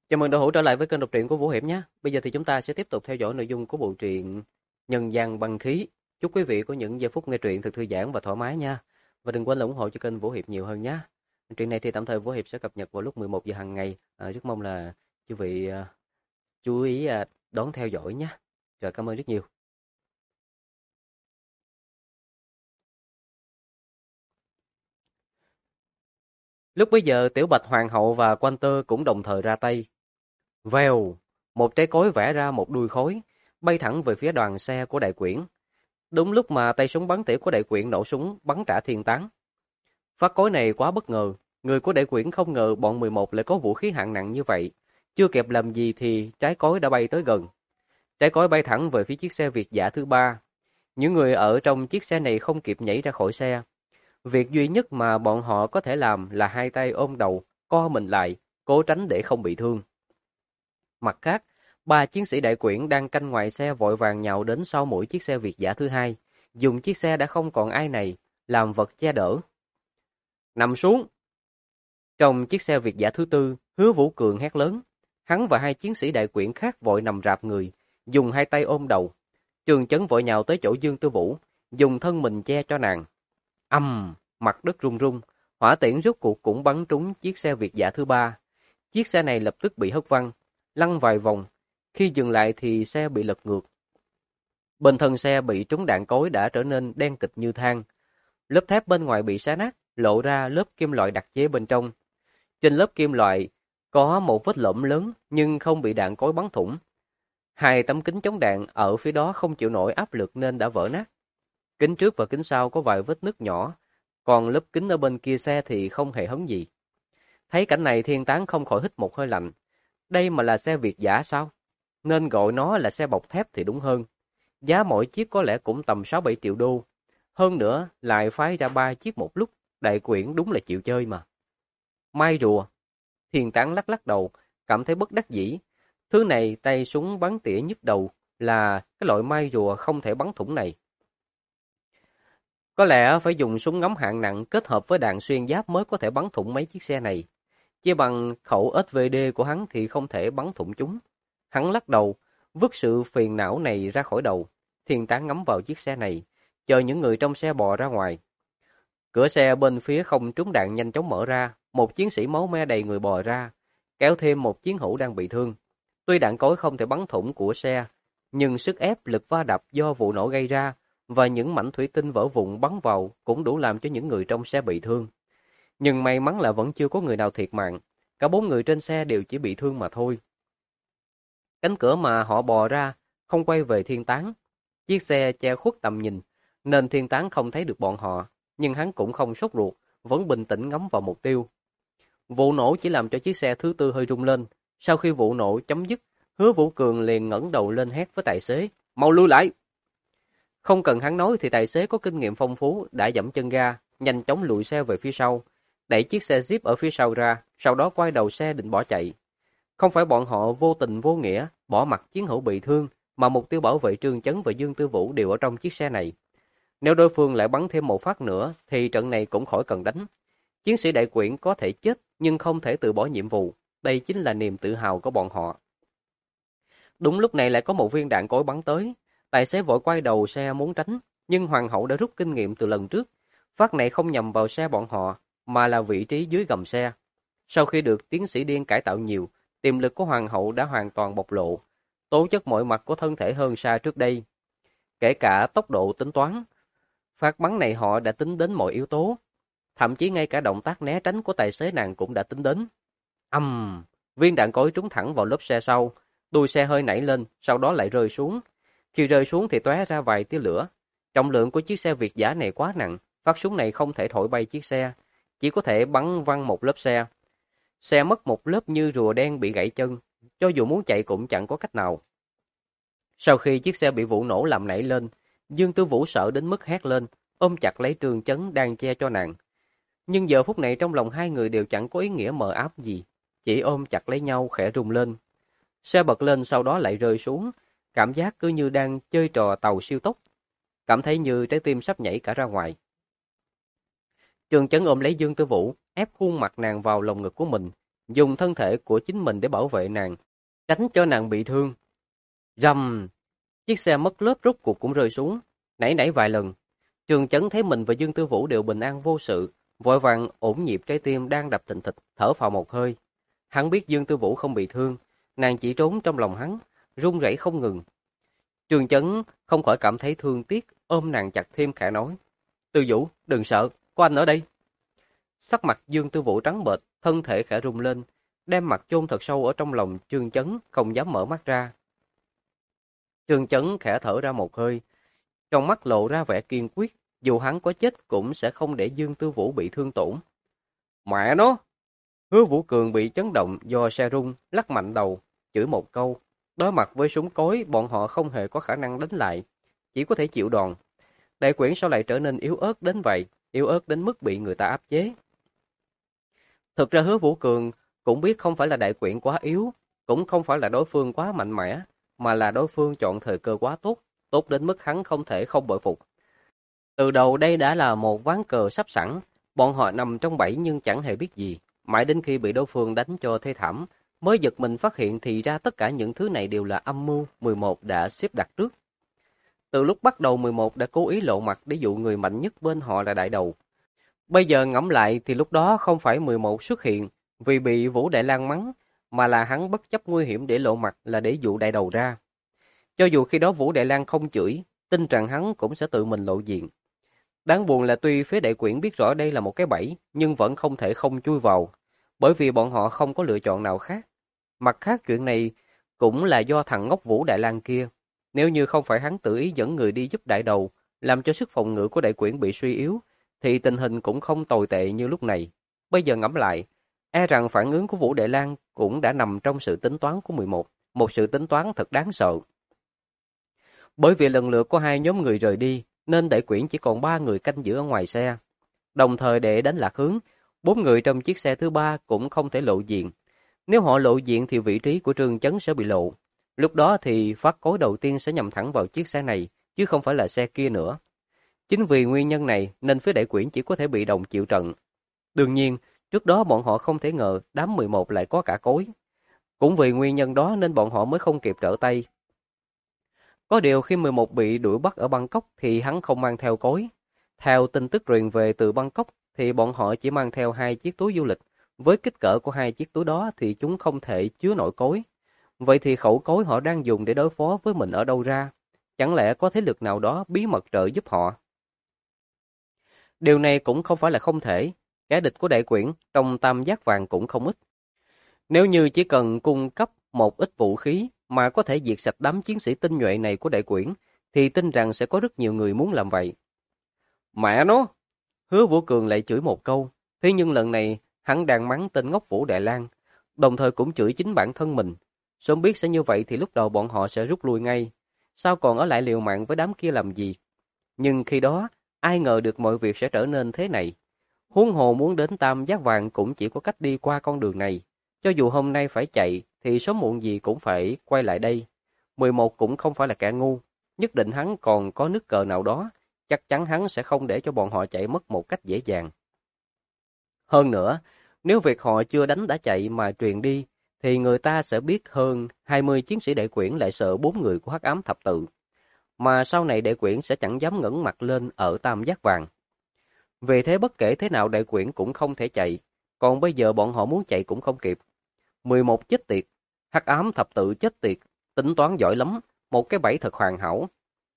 Chào mừng đội hữu trở lại với kênh đọc truyện của Vũ Hiểm nhé. Bây giờ thì chúng ta sẽ tiếp tục theo dõi nội dung của bộ truyện Nhân gian băng khí. Chúc quý vị có những giây phút nghe truyện thật thư giãn và thoải mái nha. Và đừng quên là ủng hộ cho kênh Vũ Hiệp nhiều hơn nhé. Truyện này thì tạm thời Vũ Hiệp sẽ cập nhật vào lúc 11 giờ hàng ngày. Rất mong là quý vị chú ý đón theo dõi nhé. Rồi, cảm ơn rất nhiều. Lúc bấy giờ Tiểu Bạch Hoàng hậu và Quan Tơ cũng đồng thời ra tay. Vèo, một trái cối vẽ ra một đuôi khối, bay thẳng về phía đoàn xe của đại quyển. Đúng lúc mà tay súng bắn tỉa của đại quyển nổ súng bắn trả thiên tán. Phát cối này quá bất ngờ, người của đại quyển không ngờ bọn 11 lại có vũ khí hạng nặng như vậy. Chưa kịp làm gì thì trái cối đã bay tới gần. Trái cối bay thẳng về phía chiếc xe Việt dã thứ ba. Những người ở trong chiếc xe này không kịp nhảy ra khỏi xe. Việc duy nhất mà bọn họ có thể làm là hai tay ôm đầu, co mình lại, cố tránh để không bị thương. Mặt khác, ba chiến sĩ đại quyển đang canh ngoài xe vội vàng nhào đến sau mỗi chiếc xe Việt dã thứ hai, dùng chiếc xe đã không còn ai này làm vật che đỡ. Nằm xuống! Trong chiếc xe Việt dã thứ tư, Hứa Vũ Cường hét lớn. Hắn và hai chiến sĩ đại quyển khác vội nằm rạp người, dùng hai tay ôm đầu. Trường Chấn vội nhào tới chỗ Dương Tư Vũ, dùng thân mình che cho nàng. Mặt đất rung rung, hỏa tiễn rút cuộc cũng bắn trúng chiếc xe Việt dã thứ ba. Chiếc xe này lập tức bị hất văng, lăn vài vòng. Khi dừng lại thì xe bị lật ngược. Bên thân xe bị trúng đạn cối đã trở nên đen kịt như than. Lớp thép bên ngoài bị xé nát, lộ ra lớp kim loại đặc chế bên trong. Trên lớp kim loại có một vết lõm lớn nhưng không bị đạn cối bắn thủng. Hai tấm kính chống đạn ở phía đó không chịu nổi áp lực nên đã vỡ nát. Kính trước và kính sau có vài vết nứt nhỏ, còn lớp kính ở bên kia xe thì không hề hấn gì. Thấy cảnh này Thiên Tán không khỏi hít một hơi lạnh. Đây mà là xe Việt dã sao? Nên gọi nó là xe bọc thép thì đúng hơn. Giá mỗi chiếc có lẽ cũng tầm 6-7 triệu đô. Hơn nữa, lại phái ra 3 chiếc một lúc, đại quyển đúng là chịu chơi mà. Mai rùa. Thiên Tán lắc lắc đầu, cảm thấy bất đắc dĩ. Thứ này tay súng bắn tỉa nhức đầu là cái loại mai rùa không thể bắn thủng này. Có lẽ phải dùng súng ngắm hạng nặng kết hợp với đạn xuyên giáp mới có thể bắn thủng mấy chiếc xe này. Chỉ bằng khẩu SVD của hắn thì không thể bắn thủng chúng. Hắn lắc đầu, vứt sự phiền não này ra khỏi đầu. Thiên Tán ngắm vào chiếc xe này, chờ những người trong xe bò ra ngoài. Cửa xe bên phía không trúng đạn nhanh chóng mở ra, một chiến sĩ máu me đầy người bò ra, kéo thêm một chiến hữu đang bị thương. Tuy đạn cối không thể bắn thủng của xe, nhưng sức ép lực va đập do vụ nổ gây ra và những mảnh thủy tinh vỡ vụn bắn vào cũng đủ làm cho những người trong xe bị thương. Nhưng may mắn là vẫn chưa có người nào thiệt mạng, cả 4 người trên xe đều chỉ bị thương mà thôi. Cánh cửa mà họ bò ra không quay về Thiên Tán. Chiếc xe che khuất tầm nhìn, nên Thiên Tán không thấy được bọn họ, nhưng hắn cũng không sốt ruột, vẫn bình tĩnh ngắm vào mục tiêu. Vụ nổ chỉ làm cho chiếc xe thứ tư hơi rung lên. Sau khi vụ nổ chấm dứt, Hứa Vũ Cường liền ngẩng đầu lên hét với tài xế, mau lui lại! Không cần hắn nói thì tài xế có kinh nghiệm phong phú đã giẫm chân ga, nhanh chóng lùi xe về phía sau, đẩy chiếc xe Jeep ở phía sau ra, sau đó quay đầu xe định bỏ chạy. Không phải bọn họ vô tình vô nghĩa bỏ mặc chiến hữu bị thương, mà mục tiêu bảo vệ Trương Chấn và Dương Tư Vũ đều ở trong chiếc xe này. Nếu đối phương lại bắn thêm một phát nữa thì trận này cũng khỏi cần đánh. Chiến sĩ đại quyển có thể chết nhưng không thể từ bỏ nhiệm vụ, đây chính là niềm tự hào của bọn họ. Đúng lúc này lại có một viên đạn cối bắn tới, tài xế vội quay đầu xe muốn tránh, nhưng hoàng hậu đã rút kinh nghiệm từ lần trước, phát này không nhằm vào xe bọn họ, mà là vị trí dưới gầm xe. Sau khi được tiến sĩ điên cải tạo nhiều, tiềm lực của hoàng hậu đã hoàn toàn bộc lộ, tố chất mọi mặt của thân thể hơn xa trước đây. Kể cả tốc độ tính toán, phát bắn này họ đã tính đến mọi yếu tố, thậm chí ngay cả động tác né tránh của tài xế nàng cũng đã tính đến. Viên đạn cối trúng thẳng vào lớp xe sau, đuôi xe hơi nảy lên, sau đó lại rơi xuống. Khi rơi xuống thì tóe ra vài tia lửa. Trọng lượng của chiếc xe Việt dã này quá nặng, phát súng này không thể thổi bay chiếc xe, chỉ có thể bắn văng một lớp xe. Xe mất một lớp như rùa đen bị gãy chân, cho dù muốn chạy cũng chẳng có cách nào. Sau khi chiếc xe bị vụ nổ làm nảy lên, Dương Tư Vũ sợ đến mức hét lên, ôm chặt lấy Trương Chấn đang che cho nàng. Nhưng giờ phút này trong lòng hai người đều chẳng có ý nghĩa mờ ám gì, chỉ ôm chặt lấy nhau khẽ rung lên. Xe bật lên sau đó lại rơi xuống, cảm giác cứ như đang chơi trò tàu siêu tốc, cảm thấy như trái tim sắp nhảy cả ra ngoài. Trương Chấn ôm lấy Dương Tư Vũ, ép khuôn mặt nàng vào lồng ngực của mình, dùng thân thể của chính mình để bảo vệ nàng, tránh cho nàng bị thương. Rầm, chiếc xe mất lớp rốt cuộc cũng rơi xuống, nảy nảy vài lần. Trường Chấn thấy mình và Dương Tư Vũ đều bình an vô sự, vội vàng ổn nhịp trái tim đang đập thình thịch, thở phào một hơi. Hắn biết Dương Tư Vũ không bị thương, nàng chỉ trốn trong lòng hắn, run rẩy không ngừng. Trường Chấn không khỏi cảm thấy thương tiếc, ôm nàng chặt thêm khẽ nói: "Tư Vũ, đừng sợ, có anh ở đây." Sắc mặt Dương Tư Vũ trắng bệch, thân thể khẽ rung lên, đem mặt chôn thật sâu ở trong lòng Trường Chấn, không dám mở mắt ra. Trường Chấn khẽ thở ra một hơi, trong mắt lộ ra vẻ kiên quyết, dù hắn có chết cũng sẽ không để Dương Tư Vũ bị thương tổn. Mẹ nó! Hứa Vũ Cường bị chấn động do xe rung, lắc mạnh đầu, chửi một câu. Đối mặt với súng cối, bọn họ không hề có khả năng đánh lại, chỉ có thể chịu đòn. Đại quyển sao lại trở nên yếu ớt đến vậy, yếu ớt đến mức bị người ta áp chế. Thực ra Hứa Vũ Cường cũng biết không phải là đại quyển quá yếu, cũng không phải là đối phương quá mạnh mẽ, mà là đối phương chọn thời cơ quá tốt, tốt đến mức hắn không thể không bội phục. Từ đầu đây đã là một ván cờ sắp sẵn, bọn họ nằm trong bẫy nhưng chẳng hề biết gì, mãi đến khi bị đối phương đánh cho thê thảm, mới giật mình phát hiện thì ra tất cả những thứ này đều là âm mưu 11 đã xếp đặt trước. Từ lúc bắt đầu 11 đã cố ý lộ mặt để dụ người mạnh nhất bên họ là đại đầu. Bây giờ ngẫm lại thì lúc đó không phải 11 xuất hiện vì bị Vũ Đại Lang mắng, mà là hắn bất chấp nguy hiểm để lộ mặt là để dụ đại đầu ra. Cho dù khi đó Vũ Đại Lang không chửi, tin rằng hắn cũng sẽ tự mình lộ diện. Đáng buồn là tuy phía đại quyển biết rõ đây là một cái bẫy, nhưng vẫn không thể không chui vào, bởi vì bọn họ không có lựa chọn nào khác. Mặt khác chuyện này cũng là do thằng ngốc Vũ Đại Lang kia. Nếu như không phải hắn tự ý dẫn người đi giúp đại đầu, làm cho sức phòng ngự của đại quyển bị suy yếu, thì tình hình cũng không tồi tệ như lúc này. Bây giờ ngẫm lại, e rằng phản ứng của Vũ Đại Lang cũng đã nằm trong sự tính toán của 11, một sự tính toán thật đáng sợ. Bởi vì lần lượt có hai nhóm người rời đi, nên đại quyển chỉ còn 3 người canh giữ ở ngoài xe. Đồng thời để đánh lạc hướng, 4 người trong chiếc xe thứ 3 cũng không thể lộ diện. Nếu họ lộ diện thì vị trí của Trương Chấn sẽ bị lộ. Lúc đó thì phát cối đầu tiên sẽ nhằm thẳng vào chiếc xe này, chứ không phải là xe kia nữa. Chính vì nguyên nhân này nên phía đại quyển chỉ có thể bị động chịu trận. Đương nhiên, trước đó bọn họ không thể ngờ đám 11 lại có cả cối. Cũng vì nguyên nhân đó nên bọn họ mới không kịp trở tay. Có điều khi 11 bị đuổi bắt ở Bangkok thì hắn không mang theo cối. Theo tin tức truyền về từ Bangkok thì bọn họ chỉ mang theo 2 chiếc túi du lịch. Với kích cỡ của 2 chiếc túi đó thì chúng không thể chứa nổi cối. Vậy thì khẩu cối họ đang dùng để đối phó với mình ở đâu ra? Chẳng lẽ có thế lực nào đó bí mật trợ giúp họ? Điều này cũng không phải là không thể. Kẻ địch của đại quyển trong tam giác vàng cũng không ít. Nếu như chỉ cần cung cấp một ít vũ khí mà có thể diệt sạch đám chiến sĩ tinh nhuệ này của đại quyển, thì tin rằng sẽ có rất nhiều người muốn làm vậy. Mẹ nó! Hứa Vũ Cường lại chửi một câu, thế nhưng lần này hắn đang mắng tên ngốc Vũ Đại Lang, đồng thời cũng chửi chính bản thân mình. Sớm biết sẽ như vậy thì lúc đầu bọn họ sẽ rút lui ngay, sao còn ở lại liều mạng với đám kia làm gì? Nhưng khi đó, ai ngờ được mọi việc sẽ trở nên thế này. Huống hồ muốn đến Tam Giác Vàng cũng chỉ có cách đi qua con đường này. Cho dù hôm nay phải chạy, thì sớm muộn gì cũng phải quay lại đây. 11 cũng không phải là kẻ ngu, nhất định hắn còn có nước cờ nào đó, chắc chắn hắn sẽ không để cho bọn họ chạy mất một cách dễ dàng. Hơn nữa, nếu việc họ chưa đánh đã chạy mà truyền đi, thì người ta sẽ biết hơn 20 chiến sĩ đại quyển lại sợ 4 người của Hắc Ám Thập Tự. Mà sau này đại quyển sẽ chẳng dám ngẩng mặt lên ở Tam Giác Vàng. Vì thế bất kể thế nào đại quyển cũng không thể chạy, còn bây giờ bọn họ muốn chạy cũng không kịp. 11 chết tiệt, Hắc Ám Thập Tự chết tiệt, tính toán giỏi lắm, một cái bẫy thật hoàn hảo.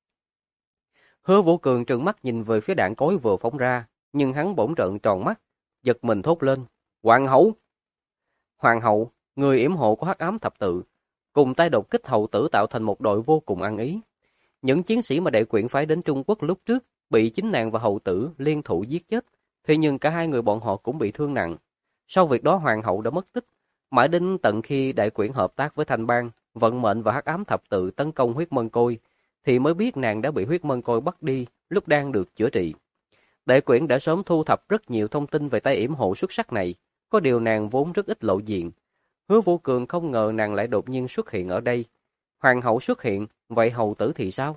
Hứa Vũ Cường trừng mắt nhìn về phía đạn cối vừa phóng ra, nhưng hắn bỗng trợn tròn mắt, giật mình thốt lên, Hoàng hậu! Hoàng hậu, người yểm hộ của Hắc Ám Thập Tự, cùng tay đột kích hậu tử tạo thành một đội vô cùng ăn ý. Những chiến sĩ mà đại quyển phái đến Trung Quốc lúc trước bị chính nàng và hậu tử liên thủ giết chết, thế nhưng cả hai người bọn họ cũng bị thương nặng. Sau việc đó hoàng hậu đã mất tích, mãi đến tận khi đại quyển hợp tác với Thanh Bang, vận mệnh và Hắc Ám Thập Tự tấn công huyết mân côi, thì mới biết nàng đã bị huyết mân côi bắt đi lúc đang được chữa trị. Đại quyển đã sớm thu thập rất nhiều thông tin về tay yểm hộ xuất sắc này, có điều nàng vốn rất ít lộ diện. Hứa Vũ Cường không ngờ nàng lại đột nhiên xuất hiện ở đây. Hoàng hậu xuất hiện, vậy hầu tử thì sao?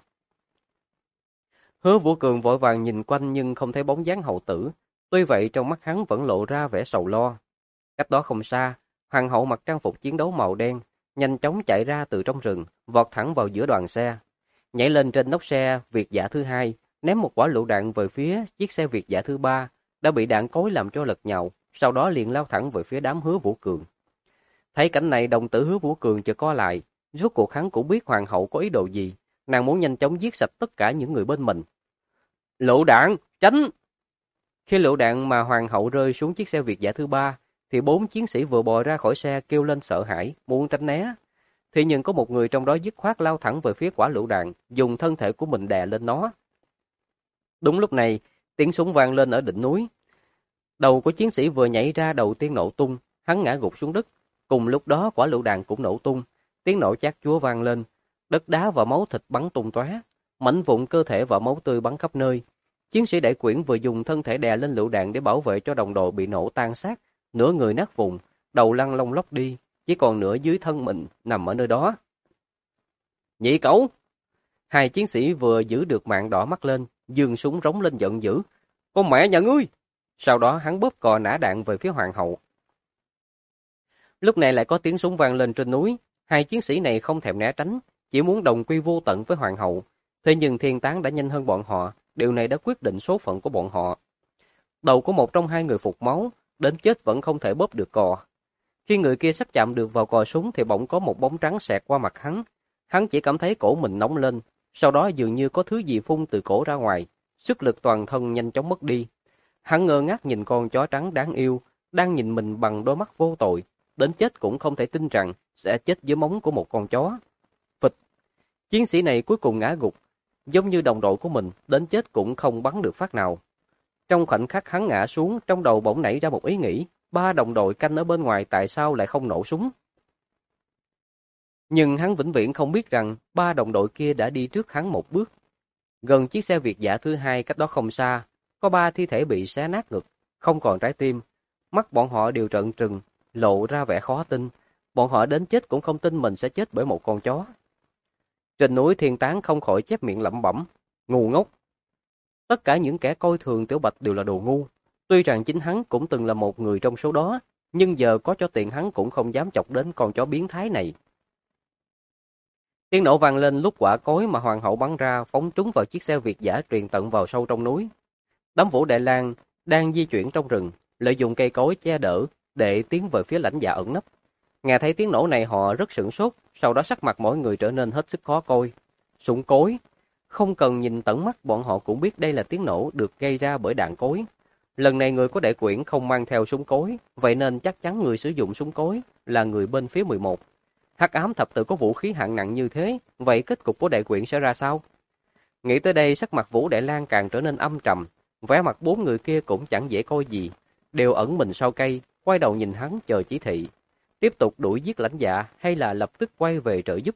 Hứa Vũ Cường vội vàng nhìn quanh nhưng không thấy bóng dáng hầu tử. Tuy vậy trong mắt hắn vẫn lộ ra vẻ sầu lo. Cách đó không xa, Hoàng hậu mặc trang phục chiến đấu màu đen, nhanh chóng chạy ra từ trong rừng, vọt thẳng vào giữa đoàn xe. Nhảy lên trên nóc xe Việt Dã thứ hai, ném một quả lựu đạn về phía chiếc xe Việt Dã thứ ba, đã bị đạn cối làm cho lật nhào, sau đó liền lao thẳng về phía đám Hứa Vũ Cường. Thấy cảnh này, đồng tử Hứa Vũ Cường chợt co lại, rốt cuộc hắn cũng biết hoàng hậu có ý đồ gì, nàng muốn nhanh chóng giết sạch tất cả những người bên mình. Lựu đạn, tránh! Khi lựu đạn mà hoàng hậu rơi xuống chiếc xe Việt Dã thứ ba, thì 4 chiến sĩ vừa bò ra khỏi xe kêu lên sợ hãi, muốn tránh né. Thế nhưng có một người trong đó dứt khoát lao thẳng về phía quả lựu đạn, dùng thân thể của mình đè lên nó. Đúng lúc này, tiếng súng vang lên ở đỉnh núi. Đầu của chiến sĩ vừa nhảy ra đầu tiên nổ tung, hắn ngã gục xuống đất. Cùng lúc đó quả lựu đạn cũng nổ tung, tiếng nổ chát chúa vang lên, đất đá và máu thịt bắn tung tóe, mảnh vụn cơ thể và máu tươi bắn khắp nơi. Chiến sĩ Đại Quyển vừa dùng thân thể đè lên lựu đạn để bảo vệ cho đồng đội bị nổ tan xác, nửa người nát vụn, đầu lăn lông lóc đi, chỉ còn nửa dưới thân mình nằm ở nơi đó. Nhị cẩu! Hai chiến sĩ vừa giữ được mạng đỏ mắt lên, giương súng rống lên giận dữ. Con mẹ nhà ngươi! Sau đó hắn bóp cò nã đạn về phía hoàng hậu. Lúc này lại có tiếng súng vang lên trên núi, hai chiến sĩ này không thèm né tránh, chỉ muốn đồng quy vô tận với hoàng hậu. Thế nhưng thiên tán đã nhanh hơn bọn họ, điều này đã quyết định số phận của bọn họ. Đầu của một trong hai người phục máu, đến chết vẫn không thể bóp được cò. Khi người kia sắp chạm được vào cò súng thì bỗng có một bóng trắng xẹt qua mặt hắn. Hắn chỉ cảm thấy cổ mình nóng lên, sau đó dường như có thứ gì phun từ cổ ra ngoài, sức lực toàn thân nhanh chóng mất đi. Hắn ngơ ngác nhìn con chó trắng đáng yêu, đang nhìn mình bằng đôi mắt vô tội, đến chết cũng không thể tin rằng sẽ chết dưới móng của một con chó. Phịch! Chiến sĩ này cuối cùng ngã gục, giống như đồng đội của mình, đến chết cũng không bắn được phát nào. Trong khoảnh khắc hắn ngã xuống, trong đầu bỗng nảy ra một ý nghĩ, 3 đồng đội canh ở bên ngoài tại sao lại không nổ súng? Nhưng hắn vĩnh viễn không biết rằng 3 đồng đội kia đã đi trước hắn một bước. Gần chiếc xe Việt Dã thứ hai cách đó không xa, có 3 thi thể bị xé nát ngực, không còn trái tim. Mắt bọn họ đều trợn trừng, lộ ra vẻ khó tin. Bọn họ đến chết cũng không tin mình sẽ chết bởi một con chó. Trên núi Thiên Tán không khỏi chép miệng lẩm bẩm, ngu ngốc. Tất cả những kẻ coi thường Tiểu Bạch đều là đồ ngu. Tuy rằng chính hắn cũng từng là một người trong số đó, nhưng giờ có cho tiền hắn cũng không dám chọc đến con chó biến thái này. Tiếng nổ vang lên lúc quả cối mà hoàng hậu bắn ra phóng trúng vào chiếc xe Việt Dã truyền tận vào sâu trong núi. Đám Vũ Đại Lang đang di chuyển trong rừng, lợi dụng cây cối che đỡ để tiến về phía lãnh dạ ẩn nấp. Nghe thấy tiếng nổ này họ rất sửng sốt, sau đó sắc mặt mỗi người trở nên hết sức khó coi. Súng cối, không cần nhìn tận mắt bọn họ cũng biết đây là tiếng nổ được gây ra bởi đạn cối. Lần này người của Đại Quyển không mang theo súng cối, vậy nên chắc chắn người sử dụng súng cối là người bên phía 11. Hắc ám thập tự có vũ khí hạng nặng như thế, vậy kết cục của Đại Quyển sẽ ra sao? Nghĩ tới đây sắc mặt Vũ Đại Lang càng trở nên âm trầm, vẻ mặt 4 người kia cũng chẳng dễ coi gì, đều ẩn mình sau cây, quay đầu nhìn hắn chờ chỉ thị. Tiếp tục đuổi giết lãnh dạ hay là lập tức quay về trợ giúp?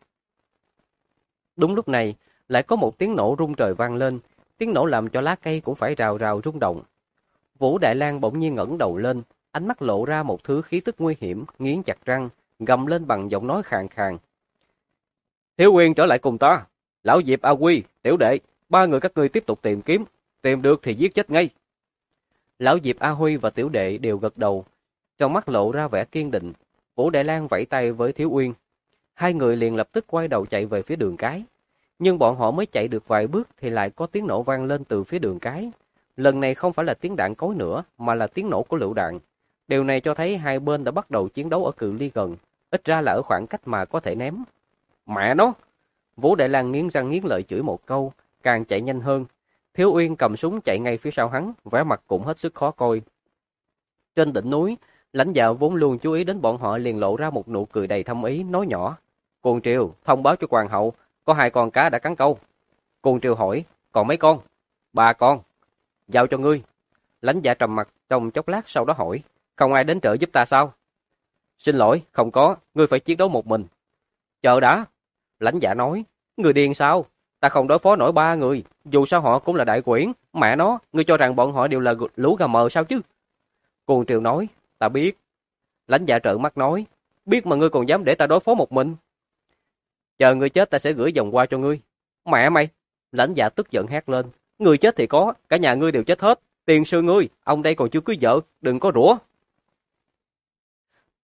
Đúng lúc này, lại có một tiếng nổ rung trời vang lên, tiếng nổ làm cho lá cây cũng phải rào rào rung động. Vũ Đại Lang bỗng nhiên ngẩng đầu lên, ánh mắt lộ ra một thứ khí tức nguy hiểm, nghiến chặt răng, gầm lên bằng giọng nói khàn khàn. Thiếu Uyên trở lại cùng ta, Lão Diệp, A Quy, Tiểu Đệ, 3 người các ngươi tiếp tục tìm kiếm, tìm được thì giết chết ngay. Lão Diệp, A Huy và Tiểu Đệ đều gật đầu, trong mắt lộ ra vẻ kiên định. Vũ Đại Lang vẫy tay với Thiếu Uyên. Hai người liền lập tức quay đầu chạy về phía đường cái. Nhưng bọn họ mới chạy được vài bước thì lại có tiếng nổ vang lên từ phía đường cái. Lần này không phải là tiếng đạn cối nữa, mà là tiếng nổ của lựu đạn. Điều này cho thấy hai bên đã bắt đầu chiến đấu ở cự ly gần, ít ra là ở khoảng cách mà có thể ném. Mẹ nó! Vũ Đại Lang nghiến răng nghiến lợi chửi một câu, càng chạy nhanh hơn. Thiếu Uyên cầm súng chạy ngay phía sau hắn, vẻ mặt cũng hết sức khó coi. Trên đỉnh núi, lãnh đạo vốn luôn chú ý đến bọn họ liền lộ ra một nụ cười đầy thâm ý, nói nhỏ. Cuồng Triều, thông báo cho hoàng hậu, có 2 con cá đã cắn câu. Cuồng Triều hỏi, còn mấy con? 3 con. Giao cho ngươi. Lãnh dạ trầm mặt trong chốc lát sau đó hỏi, không ai đến trợ giúp ta sao? Xin lỗi, không có, ngươi phải chiến đấu một mình. Chờ đã. Lãnh dạ nói, ngươi điên sao? Ta không đối phó nổi 3 người, dù sao họ cũng là Đại Quyển. Mẹ nó, ngươi cho rằng bọn họ đều là lũ gà mờ sao chứ? Cuồng Triều nói, ta biết. Lãnh dạ trợn mắt nói, biết mà ngươi còn dám để ta đối phó một mình. Chờ ngươi chết ta sẽ gửi vòng qua cho ngươi. Mẹ mày! Lãnh dạ tức giận hét lên, ngươi chết thì có, cả nhà ngươi đều chết hết. Tiền sư ngươi, ông đây còn chưa cưới vợ, đừng có rủa.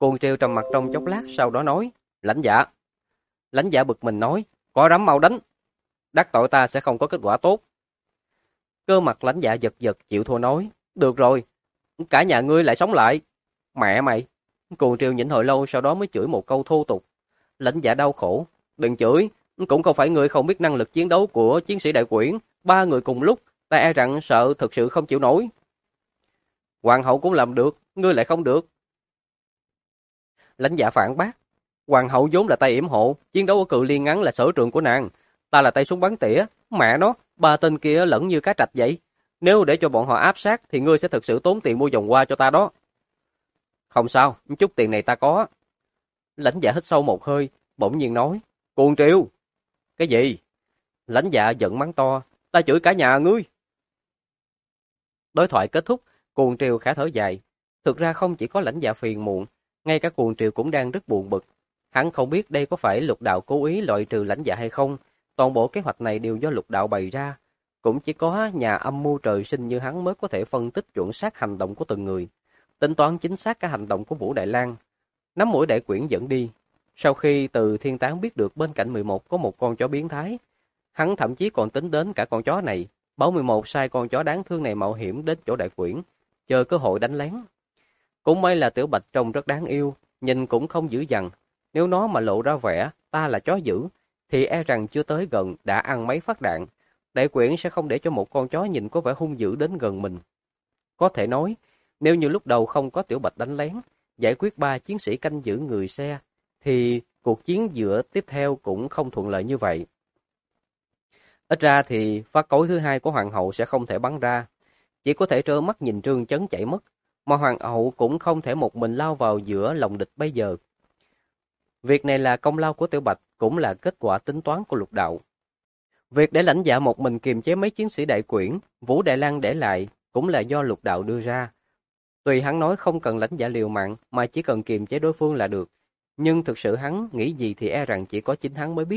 Cuồng Triều trầm mặt trong chốc lát, sau đó nói, lãnh dạ. Lãnh dạ bực mình nói, có rắm mau đánh, đắc tội ta sẽ không có kết quả tốt. Cơ mặt lãnh dạ giật giật chịu thua nói, được rồi, cả nhà ngươi lại sống lại. Mẹ mày! Cuồng Triều nhịn hồi lâu sau đó mới chửi một câu thô tục. Lãnh dạ đau khổ, đừng chửi, cũng không phải ngươi không biết năng lực chiến đấu của chiến sĩ đại quyển, ba người cùng lúc, ta e rằng sợ thực sự không chịu nổi. Hoàng hậu cũng làm được, ngươi lại không được. Lãnh dạ phản bác, hoàng hậu vốn là tay yểm hộ, chiến đấu ở cự ly ngắn là sở trường của nàng, ta là tay súng bắn tỉa, mẹ nó, ba tên kia lẫn như cá trạch vậy. Nếu để cho bọn họ áp sát thì ngươi sẽ thực sự tốn tiền mua vòng hoa cho ta đó. Không sao, chút tiền này ta có. Lãnh dạ hít sâu một hơi, bỗng nhiên nói, Cuồng Triều. Cái gì? Lãnh dạ giận mắng to, ta chửi cả nhà ngươi. Đối thoại kết thúc, Cuồng Triều khẽ thở dài. Thực ra không chỉ có lãnh dạ phiền muộn, ngay cả Cuồng Triều cũng đang rất buồn bực. Hắn không biết đây có phải Lục Đạo cố ý loại trừ lãnh dạ hay không, toàn bộ kế hoạch này đều do Lục Đạo bày ra. Cũng chỉ có nhà âm mưu trời sinh như hắn mới có thể phân tích chuẩn xác hành động của từng người, tính toán chính xác cả hành động của Vũ Đại Lang. Nắm mũi đại quyển dẫn đi. Sau khi từ Thiên Tán biết được bên cạnh 11 có một con chó biến thái, hắn thậm chí còn tính đến cả con chó này, bảo 11 sai con chó đáng thương này mạo hiểm đến chỗ đại quyển, chờ cơ hội đánh lén. Cũng may là Tiểu Bạch trông rất đáng yêu, nhìn cũng không dữ dằn. Nếu nó mà lộ ra vẻ ta là chó dữ, thì e rằng chưa tới gần đã ăn mấy phát đạn. Đại quyển sẽ không để cho một con chó nhìn có vẻ hung dữ đến gần mình. Có thể nói, nếu như lúc đầu không có Tiểu Bạch đánh lén, giải quyết 3 chiến sĩ canh giữ người xe, thì cuộc chiến giữa tiếp theo cũng không thuận lợi như vậy. Ít ra thì phát cối thứ hai của hoàng hậu sẽ không thể bắn ra, chỉ có thể trơ mắt nhìn Trương Chấn chạy mất, mà hoàng hậu cũng không thể một mình lao vào giữa lòng địch bây giờ. Việc này là công lao của Tiểu Bạch, cũng là kết quả tính toán của Lục Đạo. Việc để lãnh dạ một mình kiềm chế mấy chiến sĩ đại quyển, Vũ Đại Lang để lại, cũng là do Lục Đạo đưa ra. Tùy hắn nói không cần lãnh dạ liều mạng, mà chỉ cần kiềm chế đối phương là được. Nhưng thực sự hắn nghĩ gì thì e rằng chỉ có chính hắn mới biết.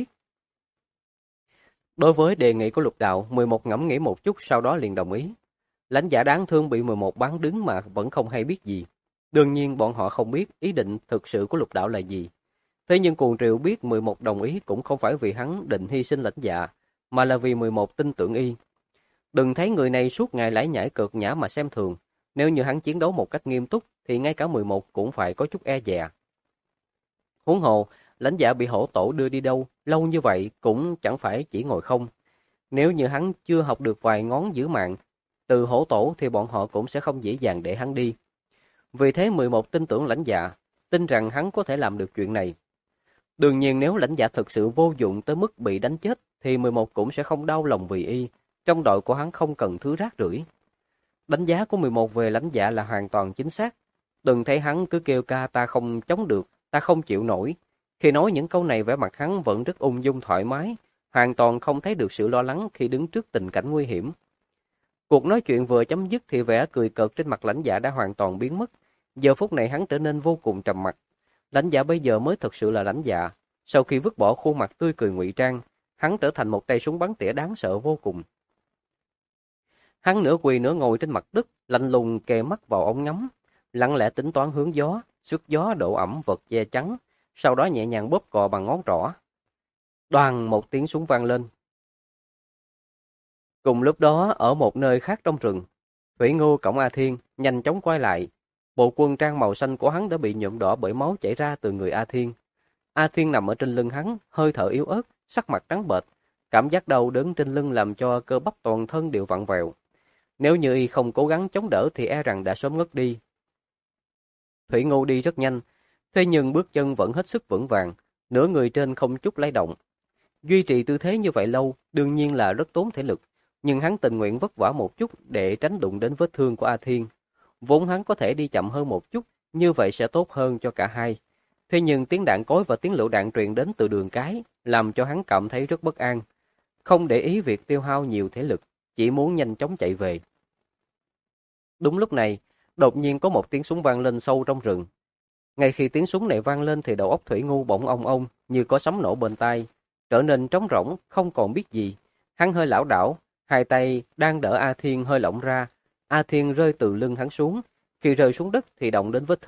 Đối với đề nghị của Lục Đạo, 11 ngẫm nghĩ một chút sau đó liền đồng ý. Lãnh dạ đáng thương bị 11 bắn đứng mà vẫn không hay biết gì. Đương nhiên bọn họ không biết ý định thực sự của Lục Đạo là gì. Thế nhưng Cuồng Triều biết 11 đồng ý cũng không phải vì hắn định hy sinh lãnh dạ, mà là vì 11 tin tưởng y. Đừng thấy người này suốt ngày lải nhải cợt nhã mà xem thường. Nếu như hắn chiến đấu một cách nghiêm túc, thì ngay cả 11 cũng phải có chút e dè. Huống hồ, lãnh dạ bị hổ tổ đưa đi đâu, lâu như vậy cũng chẳng phải chỉ ngồi không. Nếu như hắn chưa học được vài ngón giữ mạng, từ hổ tổ thì bọn họ cũng sẽ không dễ dàng để hắn đi. Vì thế 11 tin tưởng lãnh dạ, tin rằng hắn có thể làm được chuyện này. Đương nhiên nếu lãnh dạ thực sự vô dụng tới mức bị đánh chết, thì 11 cũng sẽ không đau lòng vì y. Trong đội của hắn không cần thứ rác rưởi. Đánh giá của 11 về lãnh dạ là hoàn toàn chính xác. Đừng thấy hắn cứ kêu ca ta không chống được, ta không chịu nổi. Khi nói những câu này vẻ mặt hắn vẫn rất ung dung thoải mái, hoàn toàn không thấy được sự lo lắng khi đứng trước tình cảnh nguy hiểm. Cuộc nói chuyện vừa chấm dứt thì vẻ cười cợt trên mặt lãnh dạ đã hoàn toàn biến mất. Giờ phút này hắn trở nên vô cùng trầm mặc. Lãnh dạ bây giờ mới thực sự là lãnh dạ. Sau khi vứt bỏ khuôn mặt tươi cười ngụy trang, hắn trở thành một tay súng bắn tỉa đáng sợ vô cùng. Hắn nửa quỳ nửa ngồi trên mặt đất, lạnh lùng kề mắt vào ống ngắm, lặng lẽ tính toán hướng gió, sức gió độ ẩm vật che chắn, sau đó nhẹ nhàng bóp cò bằng ngón trỏ. Đoàng một tiếng súng vang lên. Cùng lúc đó, ở một nơi khác trong rừng, Thủy Ngô cõng A Thiên nhanh chóng quay lại. Bộ quân trang màu xanh của hắn đã bị nhuộm đỏ bởi máu chảy ra từ người A Thiên. A Thiên nằm ở trên lưng hắn, hơi thở yếu ớt, sắc mặt trắng bệch, cảm giác đau đớn trên lưng làm cho cơ bắp toàn thân đều vặn vẹo. Nếu như y không cố gắng chống đỡ thì e rằng đã sớm ngất đi. Thủy Ngô đi rất nhanh, thế nhưng bước chân vẫn hết sức vững vàng, nửa người trên không chút lay động. Duy trì tư thế như vậy lâu, đương nhiên là rất tốn thể lực, nhưng hắn tình nguyện vất vả một chút để tránh đụng đến vết thương của A Thiên. Vốn hắn có thể đi chậm hơn một chút, như vậy sẽ tốt hơn cho cả hai. Thế nhưng tiếng đạn cối và tiếng lựu đạn truyền đến từ đường cái, làm cho hắn cảm thấy rất bất an. Không để ý việc tiêu hao nhiều thể lực, chỉ muốn nhanh chóng chạy về. Đúng lúc này, đột nhiên có một tiếng súng vang lên sâu trong rừng. Ngay khi tiếng súng này vang lên thì đầu óc Thủy Ngu bỗng ong ong như có sấm nổ bên tai, trở nên trống rỗng, không còn biết gì. Hắn hơi lảo đảo, hai tay đang đỡ A Thiên hơi lỏng ra. A Thiên rơi từ lưng hắn xuống, khi rơi xuống đất thì động đến vết thương,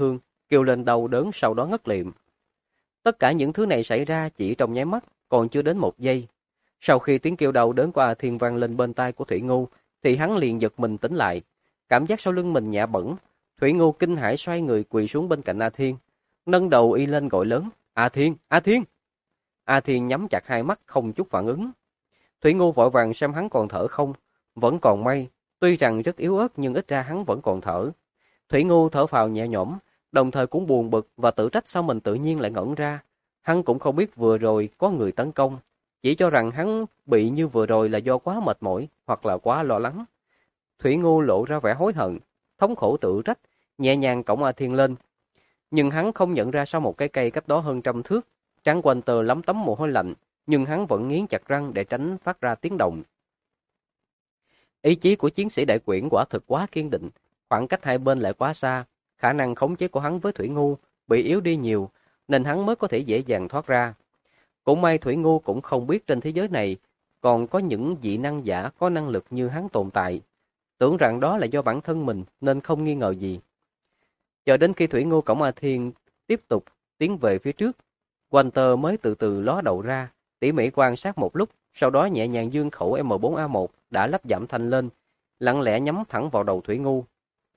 kêu lên đau đớn sau đó ngất lịm. Tất cả những thứ này xảy ra chỉ trong nháy mắt, còn chưa đến 1 giây. Sau khi tiếng kêu đau đớn của A Thiên vang lên bên tai của Thủy Ngu, thì hắn liền giật mình tỉnh lại. Cảm giác sau lưng mình nhẹ bẫng, Thủy Ngu kinh hãi xoay người quỳ xuống bên cạnh A Thiên, nâng đầu y lên gọi lớn, A Thiên, A Thiên! A Thiên nhắm chặt hai mắt không chút phản ứng. Thủy Ngu vội vàng xem hắn còn thở không, vẫn còn may, tuy rằng rất yếu ớt nhưng ít ra hắn vẫn còn thở. Thủy Ngu thở phào nhẹ nhõm, đồng thời cũng buồn bực và tự trách sao mình tự nhiên lại ngẩn ra. Hắn cũng không biết vừa rồi có người tấn công, chỉ cho rằng hắn bị như vừa rồi là do quá mệt mỏi hoặc là quá lo lắng. Thủy Ngu lộ ra vẻ hối hận, thống khổ tự trách, nhẹ nhàng cõng A Thiên lên. Nhưng hắn không nhận ra sau một cái cây cách đó hơn 100 thước, trán quanh tờ lấm tấm mồ hôi lạnh, nhưng hắn vẫn nghiến chặt răng để tránh phát ra tiếng động. Ý chí của chiến sĩ Đại Quyển quả thực quá kiên định, khoảng cách hai bên lại quá xa, khả năng khống chế của hắn với Thủy Ngu bị yếu đi nhiều, nên hắn mới có thể dễ dàng thoát ra. Cũng may Thủy Ngu cũng không biết trên thế giới này còn có những dị năng giả có năng lực như hắn tồn tại, tưởng rằng đó là do bản thân mình nên không nghi ngờ gì. Chờ đến khi Thủy Ngu cõng A Thiên tiếp tục tiến về phía trước, Walter mới từ từ ló đầu ra, tỉ mỉ quan sát một lúc, sau đó nhẹ nhàng giương khẩu M4A1 đã lắp giảm thanh lên, lặng lẽ nhắm thẳng vào đầu Thủy Ngu.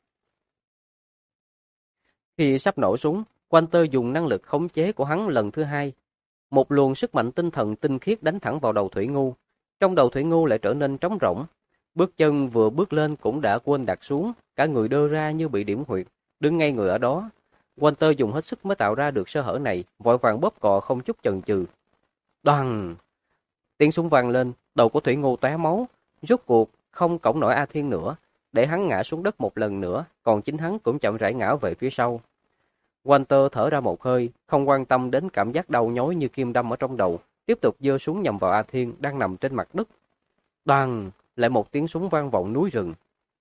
Khi sắp nổ súng, Walter dùng năng lực khống chế của hắn lần thứ hai. Một luồng sức mạnh tinh thần tinh khiết đánh thẳng vào đầu Thủy Ngu. Trong đầu Thủy Ngu lại trở nên trống rỗng. Bước chân vừa bước lên cũng đã quên đặt xuống, cả người đơ ra như bị điểm huyệt, đứng ngay người ở đó. Walter dùng hết sức mới tạo ra được sơ hở này, vội vàng bóp cò không chút chần chừ. Đoằng! Tiếng súng vang lên, đầu của Thủy Ngu tóe máu, rốt cuộc không cõng nổi A Thiên nữa, để hắn ngã xuống đất một lần nữa, còn chính hắn cũng chậm rãi ngã về phía sau. Walter thở ra một hơi, không quan tâm đến cảm giác đau nhói như kim đâm ở trong đầu, tiếp tục giơ súng nhằm vào A Thiên đang nằm trên mặt đất. Đoàng! Lại một tiếng súng vang vọng núi rừng.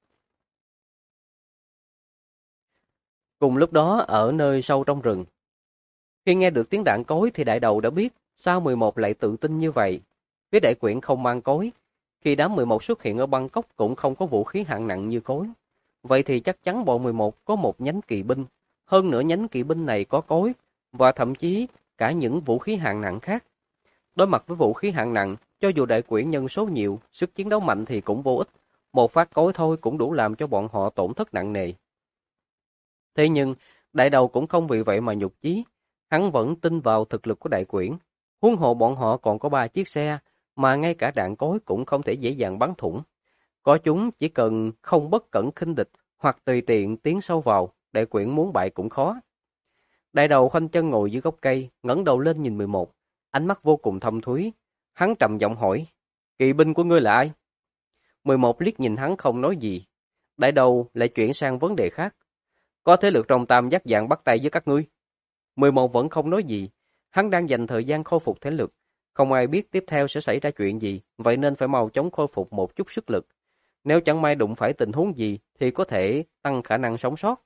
Cùng lúc đó, ở nơi sâu trong rừng, khi nghe được tiếng đạn cối thì đại đầu đã biết sao 11 lại tự tin như vậy. Phía Đại Quyển không mang cối, khi đám 11 xuất hiện ở Bangkok cũng không có vũ khí hạng nặng như cối. Vậy thì chắc chắn bọn 11 có một nhánh kỵ binh, hơn nữa nhánh kỵ binh này có cối, và thậm chí cả những vũ khí hạng nặng khác. Đối mặt với vũ khí hạng nặng, cho dù Đại Quyển nhân số nhiều, sức chiến đấu mạnh thì cũng vô ích. Một phát cối thôi cũng đủ làm cho bọn họ tổn thất nặng nề. Thế nhưng, đại đầu cũng không vì vậy mà nhục chí. Hắn vẫn tin vào thực lực của Đại Quyển. Huống hồ bọn họ còn có 3 chiếc xe, mà ngay cả đạn cối cũng không thể dễ dàng bắn thủng. Có chúng chỉ cần không bất cẩn khinh địch hoặc tùy tiện tiến sâu vào, Đại Quyển muốn bại cũng khó. Đại đầu khoanh chân ngồi dưới gốc cây, ngẩng đầu lên nhìn 11, ánh mắt vô cùng thâm thúy. Hắn trầm giọng hỏi, kỵ binh của ngươi là ai? 11 liếc nhìn hắn không nói gì. Đại đầu lại chuyển sang vấn đề khác. Có thế lực trong tam giác dạng bắt tay với các ngươi. 11 vẫn không nói gì. Hắn đang dành thời gian khôi phục thể lực. Không ai biết tiếp theo sẽ xảy ra chuyện gì, vậy nên phải mau chóng khôi phục một chút sức lực. Nếu chẳng may đụng phải tình huống gì thì có thể tăng khả năng sống sót.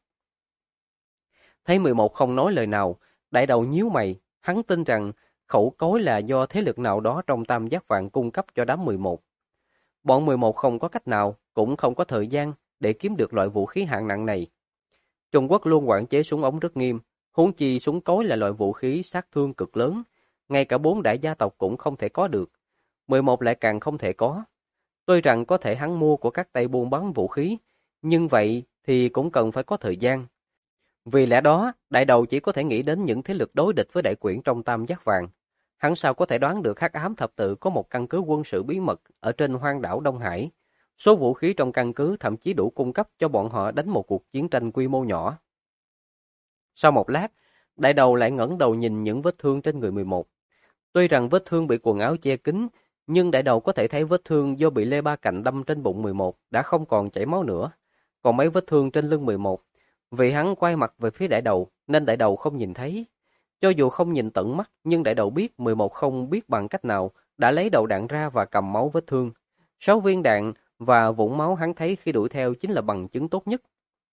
Thấy 11 không nói lời nào, đại đầu nhíu mày, hắn tin rằng khẩu cối là do thế lực nào đó trong tam giác vạn cung cấp cho đám 11. Bọn 11 không có cách nào, cũng không có thời gian để kiếm được loại vũ khí hạng nặng này. Trung Quốc luôn quản chế súng ống rất nghiêm, huống chi súng cối là loại vũ khí sát thương cực lớn, ngay cả 4 đại gia tộc cũng không thể có được, 11 lại càng không thể có. Tuy rằng có thể hắn mua của các tay buôn bán vũ khí, nhưng vậy thì cũng cần phải có thời gian. Vì lẽ đó, đại đầu chỉ có thể nghĩ đến những thế lực đối địch với Đại Quyển trong tam giác vàng. Hắn sao có thể đoán được Hắc Ám Thập Tự có một căn cứ quân sự bí mật ở trên hoang đảo Đông Hải. Số vũ khí trong căn cứ thậm chí đủ cung cấp cho bọn họ đánh một cuộc chiến tranh quy mô nhỏ. Sau một lát, đại đầu lại ngẩng đầu nhìn những vết thương trên người 11. Tuy rằng vết thương bị quần áo che kín, nhưng đại đầu có thể thấy vết thương do bị lê ba cạnh đâm trên bụng 11 đã không còn chảy máu nữa. Còn mấy vết thương trên lưng 11, vì hắn quay mặt về phía đại đầu nên đại đầu không nhìn thấy. Cho dù không nhìn tận mắt, nhưng đại đầu biết 11 không biết bằng cách nào đã lấy đầu đạn ra và cầm máu vết thương. 6 viên đạn và vũng máu hắn thấy khi đuổi theo chính là bằng chứng tốt nhất.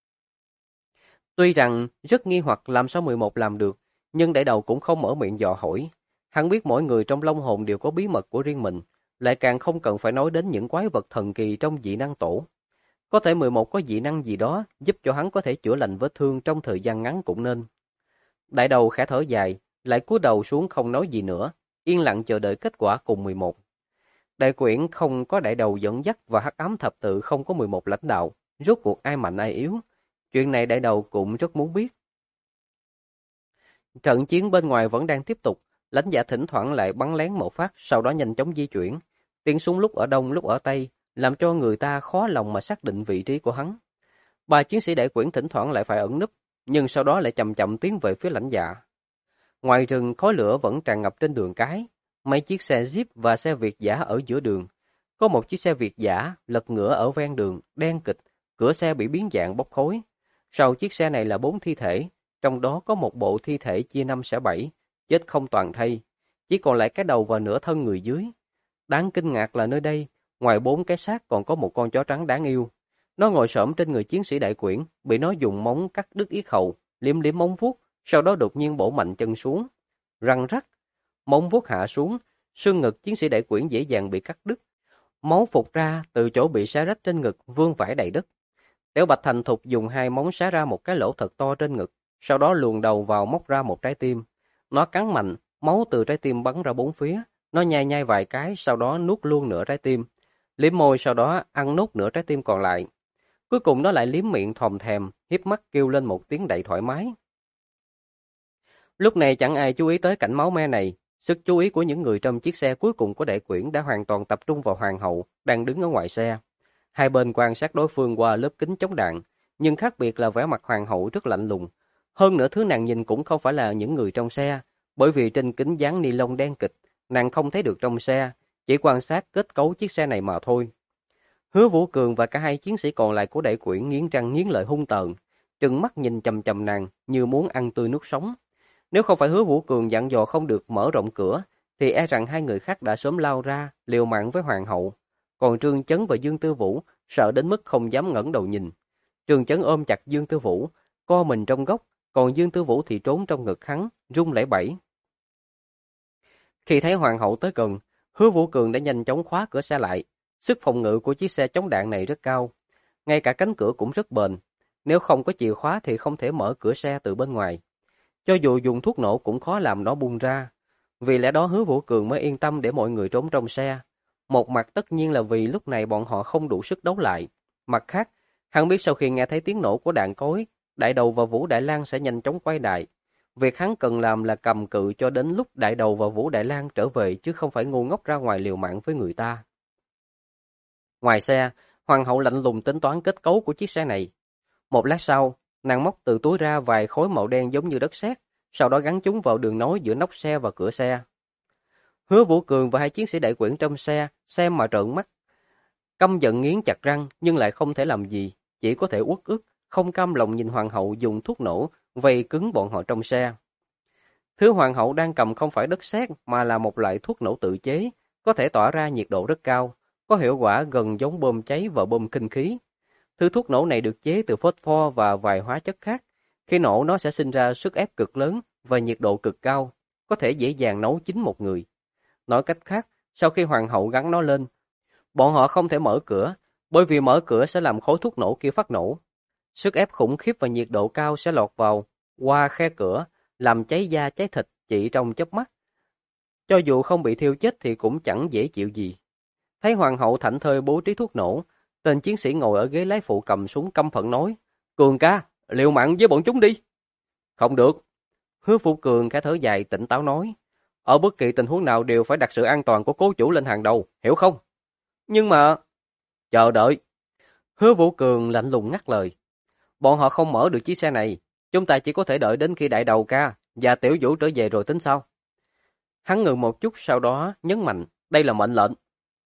Tuy rằng rất nghi hoặc làm sao 11 làm được, nhưng đại đầu cũng không mở miệng dò hỏi. Hắn biết mỗi người trong Long Hồn đều có bí mật của riêng mình, lại càng không cần phải nói đến những quái vật thần kỳ trong dị năng tổ. Có thể 11 có dị năng gì đó giúp cho hắn có thể chữa lành vết thương trong thời gian ngắn cũng nên. Đại đầu khẽ thở dài, lại cúi đầu xuống không nói gì nữa, yên lặng chờ đợi kết quả cùng 11. Đại quyển không có đại đầu dẫn dắt và hắc ám thập tự không có 11 lãnh đạo, rốt cuộc ai mạnh ai yếu. Chuyện này đại đầu cũng rất muốn biết. Trận chiến bên ngoài vẫn đang tiếp tục, lãnh giả thỉnh thoảng lại bắn lén một phát, sau đó nhanh chóng di chuyển. Tiếng súng lúc ở đông lúc ở tây, làm cho người ta khó lòng mà xác định vị trí của hắn. Ba chiến sĩ đại quyển thỉnh thoảng lại phải ẩn núp, nhưng sau đó lại chậm chậm tiến về phía lãnh dạ. Ngoài rừng, khói lửa vẫn tràn ngập trên đường cái, mấy chiếc xe Jeep và xe Việt dã ở giữa đường. Có một chiếc xe Việt dã lật ngửa ở ven đường, đen kịt, cửa xe bị biến dạng bốc khói. Sau chiếc xe này là 4 thi thể, trong đó có một bộ thi thể chia 5 xẻ 7, chết không toàn thây, chỉ còn lại cái đầu và nửa thân người dưới. Đáng kinh ngạc là nơi đây, ngoài 4 cái xác còn có một con chó trắng đáng yêu. Nó ngồi xổm trên người chiến sĩ đại quyển, bị nó dùng móng cắt đứt yết hầu, liếm liếm móng vuốt, sau đó đột nhiên bổ mạnh chân xuống. Răng rắc, móng vuốt hạ xuống, xương ngực chiến sĩ đại quyển dễ dàng bị cắt đứt. Máu phụt ra từ chỗ bị xé rách trên ngực vương vãi đầy đất. Tiểu Bạch thành thục dùng 2 móng xé ra một cái lỗ thật to trên ngực, sau đó luồn đầu vào móc ra một trái tim. Nó cắn mạnh, máu từ trái tim bắn ra 4 phía. Nó nhai nhai vài cái, sau đó nuốt luôn nửa trái tim. Liếm môi sau đó ăn nốt nửa trái tim còn lại. Cuối cùng nó lại liếm miệng thòm thèm, hiếp mắt kêu lên một tiếng đầy thoải mái. Lúc này chẳng ai chú ý tới cảnh máu me này. Sức chú ý của những người trong chiếc xe cuối cùng của đại quyển đã hoàn toàn tập trung vào hoàng hậu, đang đứng ở ngoài xe. Hai bên quan sát đối phương qua lớp kính chống đạn, nhưng khác biệt là vẻ mặt hoàng hậu rất lạnh lùng. Hơn nữa thứ nàng nhìn cũng không phải là những người trong xe, bởi vì trên kính dán ni lông đen kịch, nàng không thấy được trong xe, chỉ quan sát kết cấu chiếc xe này mà thôi. Hứa Vũ Cường và cả hai chiến sĩ còn lại của đại quyển nghiến răng nghiến lợi hung tợn, trừng mắt nhìn chằm chằm nàng như muốn ăn tươi nuốt sống. Nếu không phải Hứa Vũ Cường dặn dò không được mở rộng cửa, thì e rằng hai người khác đã sớm lao ra liều mạng với hoàng hậu. Còn Trương Chấn và Dương Tư Vũ sợ đến mức không dám ngẩng đầu nhìn. Trương Chấn ôm chặt Dương Tư Vũ, co mình trong góc, còn Dương Tư Vũ thì trốn trong ngực hắn, run lẩy bẩy. Khi thấy hoàng hậu tới gần, Hứa Vũ Cường đã nhanh chóng khóa cửa xe lại. Sức phòng ngự của chiếc xe chống đạn này rất cao, ngay cả cánh cửa cũng rất bền. Nếu không có chìa khóa thì không thể mở cửa xe từ bên ngoài. Cho dù dùng thuốc nổ cũng khó làm nó bung ra. Vì lẽ đó Hứa Vũ Cường mới yên tâm để mọi người trốn trong xe. Một mặt tất nhiên là vì lúc này bọn họ không đủ sức đấu lại. Mặt khác, hắn biết sau khi nghe thấy tiếng nổ của đạn cối, Đại Đầu và Vũ Đại Lang sẽ nhanh chóng quay lại. Việc hắn cần làm là cầm cự cho đến lúc Đại Đầu và Vũ Đại Lang trở về chứ không phải ngu ngốc ra ngoài liều mạng với người ta. Ngoài xe, hoàng hậu lạnh lùng tính toán kết cấu của chiếc xe này. Một lát sau, nàng móc từ túi ra vài khối màu đen giống như đất sét, sau đó gắn chúng vào đường nối giữa nóc xe và cửa xe. Hứa Vũ Cường và hai chiến sĩ đại quyển trong xe xem mà trợn mắt. Căm giận nghiến chặt răng nhưng lại không thể làm gì, chỉ có thể uất ức, không cam lòng nhìn hoàng hậu dùng thuốc nổ vây cứng bọn họ trong xe. Thứ hoàng hậu đang cầm không phải đất sét mà là một loại thuốc nổ tự chế, có thể tỏa ra nhiệt độ rất cao, có hiệu quả gần giống bom cháy và bom kinh khí. Thứ thuốc nổ này được chế từ phosphor và vài hóa chất khác. Khi nổ nó sẽ sinh ra sức ép cực lớn và nhiệt độ cực cao, có thể dễ dàng nấu chín một người. Nói cách khác, sau khi hoàng hậu gắn nó lên, bọn họ không thể mở cửa, bởi vì mở cửa sẽ làm khối thuốc nổ kia phát nổ. Sức ép khủng khiếp và nhiệt độ cao sẽ lọt vào qua khe cửa, làm cháy da cháy thịt chỉ trong chớp mắt. Cho dù không bị thiêu chết thì cũng chẳng dễ chịu gì. Thấy hoàng hậu thảnh thơi bố trí thuốc nổ, tên chiến sĩ ngồi ở ghế lái phụ cầm súng căm phẫn nói: "Cường ca, liều mạng với bọn chúng đi." "Không được." Hứa Vũ Cường khẽ thở dài tỉnh táo nói: "Ở bất kỳ tình huống nào đều phải đặt sự an toàn của cố chủ lên hàng đầu, hiểu không?" "Nhưng mà..." "Chờ đợi." Hứa Vũ Cường lạnh lùng ngắt lời: "Bọn họ không mở được chiếc xe này, chúng ta chỉ có thể đợi đến khi Đại Đầu ca và Tiểu Vũ trở về rồi tính sau." Hắn ngừng một chút sau đó nhấn mạnh: "Đây là mệnh lệnh."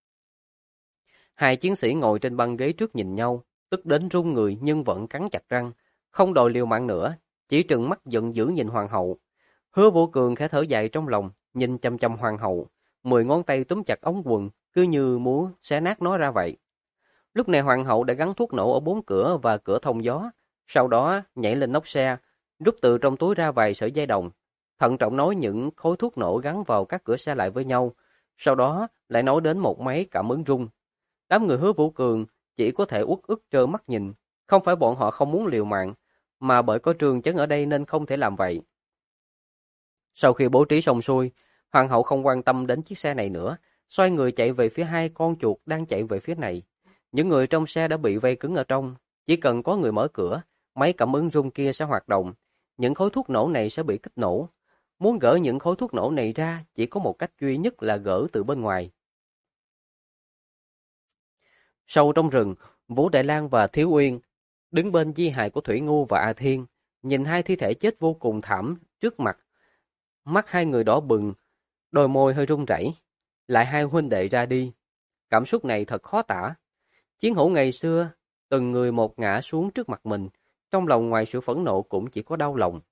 Hai chiến sĩ ngồi trên băng ghế trước nhìn nhau, tức đến run người nhưng vẫn cắn chặt răng, không đòi liều mạng nữa, chỉ trừng mắt giận dữ nhìn hoàng hậu. Hứa Vũ Cường khẽ thở dài trong lòng, nhìn chăm chăm hoàng hậu, 10 ngón tay túm chặt ống quần, cứ như muốn xé nát nó ra vậy. Lúc này hoàng hậu đã gắn thuốc nổ ở 4 cửa và cửa thông gió, sau đó nhảy lên nóc xe, rút từ trong túi ra vài sợi dây đồng, thận trọng nối những khối thuốc nổ gắn vào các cửa xe lại với nhau, sau đó lại nối đến một máy cảm ứng rung. Đám người Hứa Vũ Cường chỉ có thể uất ức trơ mắt nhìn, không phải bọn họ không muốn liều mạng, mà bởi có Trương Chấn ở đây nên không thể làm vậy. Sau khi bố trí xong xuôi, hoàng hậu không quan tâm đến chiếc xe này nữa, xoay người chạy về phía hai con chuột đang chạy về phía này. Những người trong xe đã bị vây cứng ở trong, chỉ cần có người mở cửa, máy cảm ứng rung kia sẽ hoạt động, những khối thuốc nổ này sẽ bị kích nổ. Muốn gỡ những khối thuốc nổ này ra chỉ có một cách duy nhất là gỡ từ bên ngoài. Sâu trong rừng, Vũ Đại Lang và Thiếu Uyên đứng bên di hài của Thủy Ngu và A Thiên, nhìn hai thi thể chết vô cùng thảm trước mặt. Mắt hai người đỏ bừng, đôi môi hơi run rẩy. Lại hai huynh đệ ra đi. Cảm xúc này thật khó tả. Chiến hữu ngày xưa, từng người một ngã xuống trước mặt mình, trong lòng ngoài sự phẫn nộ cũng chỉ có đau lòng.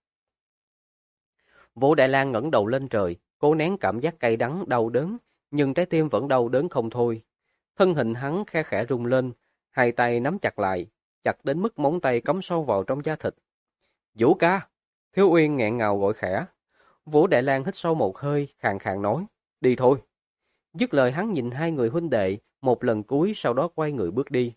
Vũ Đại Lang ngẩng đầu lên trời, cố nén cảm giác cay đắng đau đớn, nhưng trái tim vẫn đau đớn không thôi. Thân hình hắn khe khẽ rung lên, hai tay nắm chặt lại, chặt đến mức móng tay cắm sâu vào trong da thịt. Vũ ca! Thiếu Uyên nghẹn ngào gọi khẽ. Vũ Đại Lang hít sâu một hơi, khàn khàn nói, đi thôi. Dứt lời hắn nhìn hai người huynh đệ, một lần cuối sau đó quay người bước đi.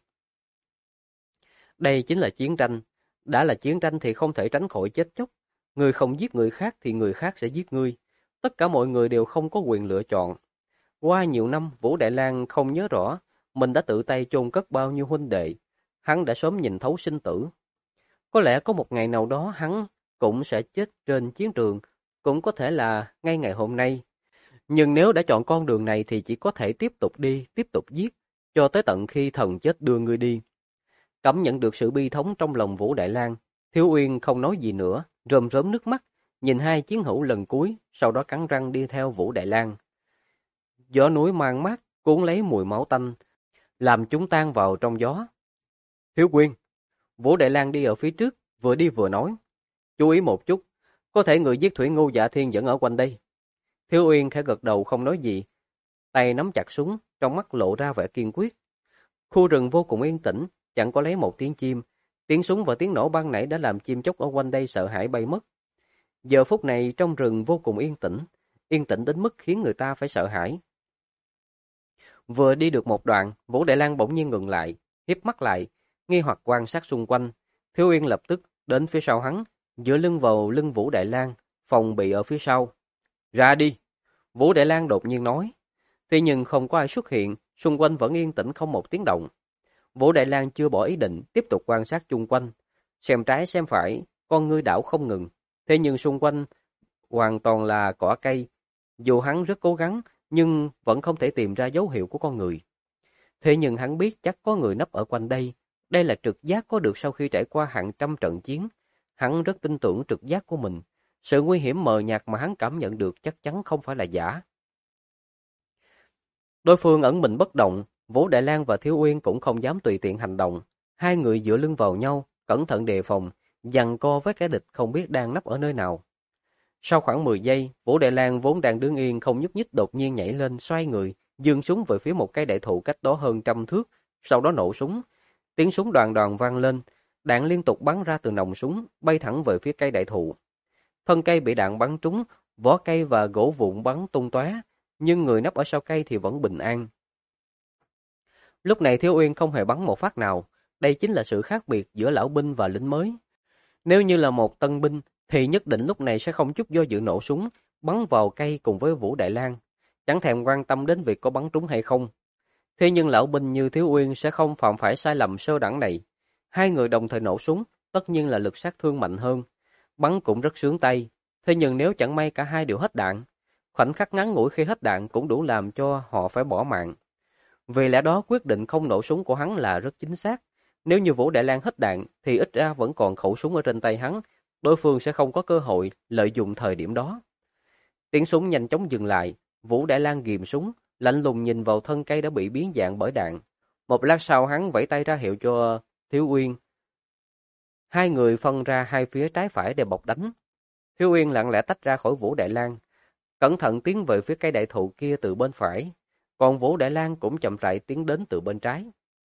Đây chính là chiến tranh. Đã là chiến tranh thì không thể tránh khỏi chết chóc. Người không giết người khác thì người khác sẽ giết ngươi. Tất cả mọi người đều không có quyền lựa chọn. Qua nhiều năm, Vũ Đại Lang không nhớ rõ mình đã tự tay chôn cất bao nhiêu huynh đệ. Hắn đã sớm nhìn thấu sinh tử. Có lẽ có một ngày nào đó hắn cũng sẽ chết trên chiến trường, cũng có thể là ngay ngày hôm nay. Nhưng nếu đã chọn con đường này thì chỉ có thể tiếp tục đi, tiếp tục giết, cho tới tận khi thần chết đưa ngươi đi. Cảm nhận được sự bi thống trong lòng Vũ Đại Lang, Thiếu Uyên không nói gì nữa, rơm rớm nước mắt, nhìn hai chiến hữu lần cuối, sau đó cắn răng đi theo Vũ Đại Lang. Gió núi mang mát, cuốn lấy mùi máu tanh, làm chúng tan vào trong gió. Thiếu Uyên, Vũ Đại Lang đi ở phía trước, vừa đi vừa nói. Chú ý một chút, có thể người giết Thủy Ngu Dạ Thiên vẫn ở quanh đây. Thiếu Uyên khẽ gật đầu không nói gì, tay nắm chặt súng, trong mắt lộ ra vẻ kiên quyết. Khu rừng vô cùng yên tĩnh, chẳng có lấy một tiếng chim. Tiếng súng và tiếng nổ ban nãy đã làm chim chóc ở quanh đây sợ hãi bay mất. Giờ phút này trong rừng vô cùng yên tĩnh đến mức khiến người ta phải sợ hãi. Vừa đi được một đoạn, Vũ Đại Lang bỗng nhiên ngừng lại, híp mắt lại, nghi hoặc quan sát xung quanh. Thiếu Uyên lập tức đến phía sau hắn, dựa lưng vào lưng Vũ Đại Lang, phòng bị ở phía sau. Ra đi! Vũ Đại Lang đột nhiên nói. Tuy nhưng không có ai xuất hiện, xung quanh vẫn yên tĩnh không một tiếng động. Vũ Đại Lang chưa bỏ ý định, tiếp tục quan sát chung quanh. Xem trái xem phải, con ngươi đảo không ngừng. Thế nhưng xung quanh hoàn toàn là cỏ cây. Dù hắn rất cố gắng, nhưng vẫn không thể tìm ra dấu hiệu của con người. Thế nhưng hắn biết chắc có người nấp ở quanh đây. Đây là trực giác có được sau khi trải qua hàng trăm trận chiến. Hắn rất tin tưởng trực giác của mình. Sự nguy hiểm mờ nhạt mà hắn cảm nhận được chắc chắn không phải là giả. Đối phương ẩn mình bất động, Vũ Đại Lang và Thiếu Uyên cũng không dám tùy tiện hành động. Hai người dựa lưng vào nhau, cẩn thận đề phòng, giằng co với kẻ địch không biết đang nấp ở nơi nào. Sau khoảng 10 giây, Vũ Đại Lang vốn đang đứng yên không nhúc nhích đột nhiên nhảy lên, xoay người, giương súng về phía một cây đại thụ cách đó hơn 100 thước, sau đó nổ súng. Tiếng súng đoàn đoàn vang lên, đạn liên tục bắn ra từ nòng súng, bay thẳng về phía cây đại thụ. Thân cây bị đạn bắn trúng, vỏ cây và gỗ vụn bắn tung tóe, nhưng người nấp ở sau cây thì vẫn bình an. Lúc này Thiếu Uyên không hề bắn một phát nào, đây chính là sự khác biệt giữa lão binh và lính mới. Nếu như là một tân binh, thì nhất định lúc này sẽ không chút do dự nổ súng, bắn vào cây cùng với Vũ Đại Lang, chẳng thèm quan tâm đến việc có bắn trúng hay không. Thế nhưng lão binh như Thiếu Uyên sẽ không phạm phải sai lầm sơ đẳng này. Hai người đồng thời nổ súng, tất nhiên là lực sát thương mạnh hơn. Bắn cũng rất sướng tay, thế nhưng nếu chẳng may cả hai đều hết đạn, khoảnh khắc ngắn ngủi khi hết đạn cũng đủ làm cho họ phải bỏ mạng. Vì lẽ đó quyết định không nổ súng của hắn là rất chính xác. Nếu như Vũ Đại Lang hết đạn thì ít ra vẫn còn khẩu súng ở trên tay hắn, đối phương sẽ không có cơ hội lợi dụng thời điểm đó. Tiếng súng nhanh chóng dừng lại, Vũ Đại Lang ghìm súng, lạnh lùng nhìn vào thân cây đã bị biến dạng bởi đạn. Một lát sau hắn vẫy tay ra hiệu cho Thiếu Uyên. Hai người phân ra hai phía trái phải để bọc đánh. Thiếu Uyên lặng lẽ tách ra khỏi Vũ Đại Lang, cẩn thận tiến về phía cây đại thụ kia từ bên phải, còn Vũ Đại Lang cũng chậm rãi tiến đến từ bên trái.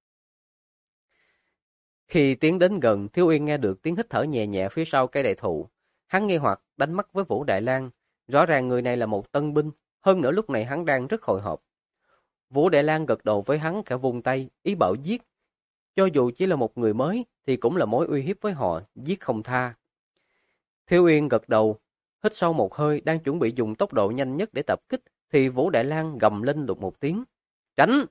Khi tiến đến gần, Thiếu Uyên nghe được tiếng hít thở nhẹ nhẹ phía sau cây đại thụ. Hắn nghi hoặc đánh mắt với Vũ Đại Lang, rõ ràng người này là một tân binh, hơn nữa lúc này hắn đang rất hồi hộp. Vũ Đại Lang gật đầu với hắn, khẽ vung tay, ý bảo giết. Cho dù chỉ là một người mới thì cũng là mối uy hiếp với họ, giết không tha. Thiếu Uyên gật đầu, Hít sâu một hơi, đang chuẩn bị dùng tốc độ nhanh nhất để tập kích, thì Vũ Đại Lang gầm lên đột một tiếng. Tránh!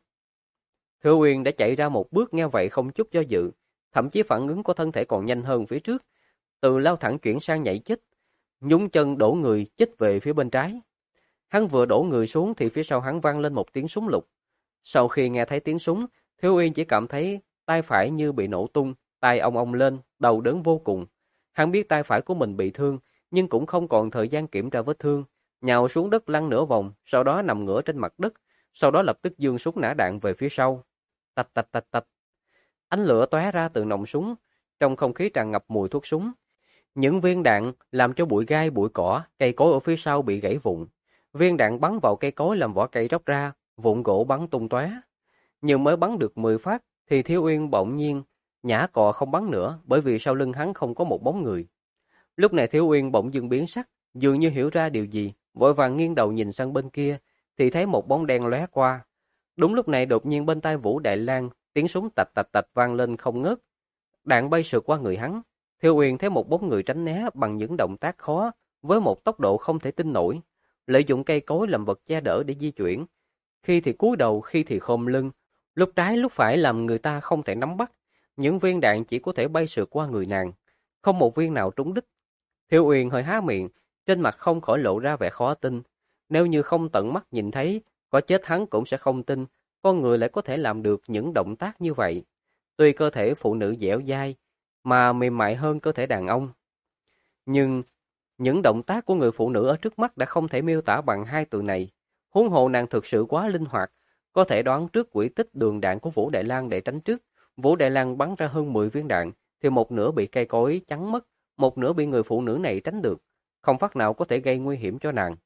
Thừa Uyên đã chạy ra một bước, nghe vậy không chút do dự, thậm chí phản ứng của thân thể còn nhanh hơn phía trước. Từ lao thẳng chuyển sang nhảy chết, nhún chân đổ người chết về phía bên trái. Hắn vừa đổ người xuống thì phía sau hắn vang lên một tiếng súng lục. Sau khi nghe thấy tiếng súng, Thiếu Uyên chỉ cảm thấy tay phải như bị nổ tung, tay ong ong lên, đầu đớn vô cùng. Hắn biết tay phải của mình bị thương, nhưng cũng không còn thời gian kiểm tra vết thương, nhào xuống đất lăn nửa vòng, sau đó nằm ngửa trên mặt đất, sau đó lập tức giương súng nã đạn về phía sau. Tạch tạch tạch tạch. Ánh lửa tóe ra từ nòng súng, trong không khí tràn ngập mùi thuốc súng. Những viên đạn làm cho bụi gai, bụi cỏ, cây cối ở phía sau bị gãy vụn. Viên đạn bắn vào cây cối làm vỏ cây róc ra, vụn gỗ bắn tung tóe. Nhưng mới bắn được 10 phát thì Thiếu Uyên bỗng nhiên nhả cò không bắn nữa, bởi vì sau lưng hắn không có một bóng người. Lúc này Thiếu Uyên bỗng dưng biến sắc, dường như hiểu ra điều gì, vội vàng nghiêng đầu nhìn sang bên kia thì thấy một bóng đen lóe qua. Đúng lúc này đột nhiên bên tai Vũ Đại Lang tiếng súng tạch tạch tạch vang lên không ngớt. Đạn bay sượt qua người hắn. Thiếu Uyên thấy một bóng người tránh né bằng những động tác khó, với một tốc độ không thể tin nổi, lợi dụng cây cối làm vật che đỡ để di chuyển. Khi thì cúi đầu, khi thì khom lưng, lúc trái lúc phải làm người ta không thể nắm bắt. Những viên đạn chỉ có thể bay sượt qua người nàng, không một viên nào trúng đích. Thiếu Uyên hơi há miệng, trên mặt không khỏi lộ ra vẻ khó tin. Nếu như không tận mắt nhìn thấy, có chết hắn cũng sẽ không tin, con người lại có thể làm được những động tác như vậy. Tuy cơ thể phụ nữ dẻo dai, mà mềm mại hơn cơ thể đàn ông. Nhưng những động tác của người phụ nữ ở trước mắt đã không thể miêu tả bằng hai từ này. Huống hồ nàng thực sự quá linh hoạt, có thể đoán trước quỹ tích đường đạn của Vũ Đại Lang để tránh trước. Vũ Đại Lang bắn ra hơn 10 viên đạn, thì một nửa bị cây cối chắn mất, một nửa bị người phụ nữ này tránh được, không phát nào có thể gây nguy hiểm cho nàng.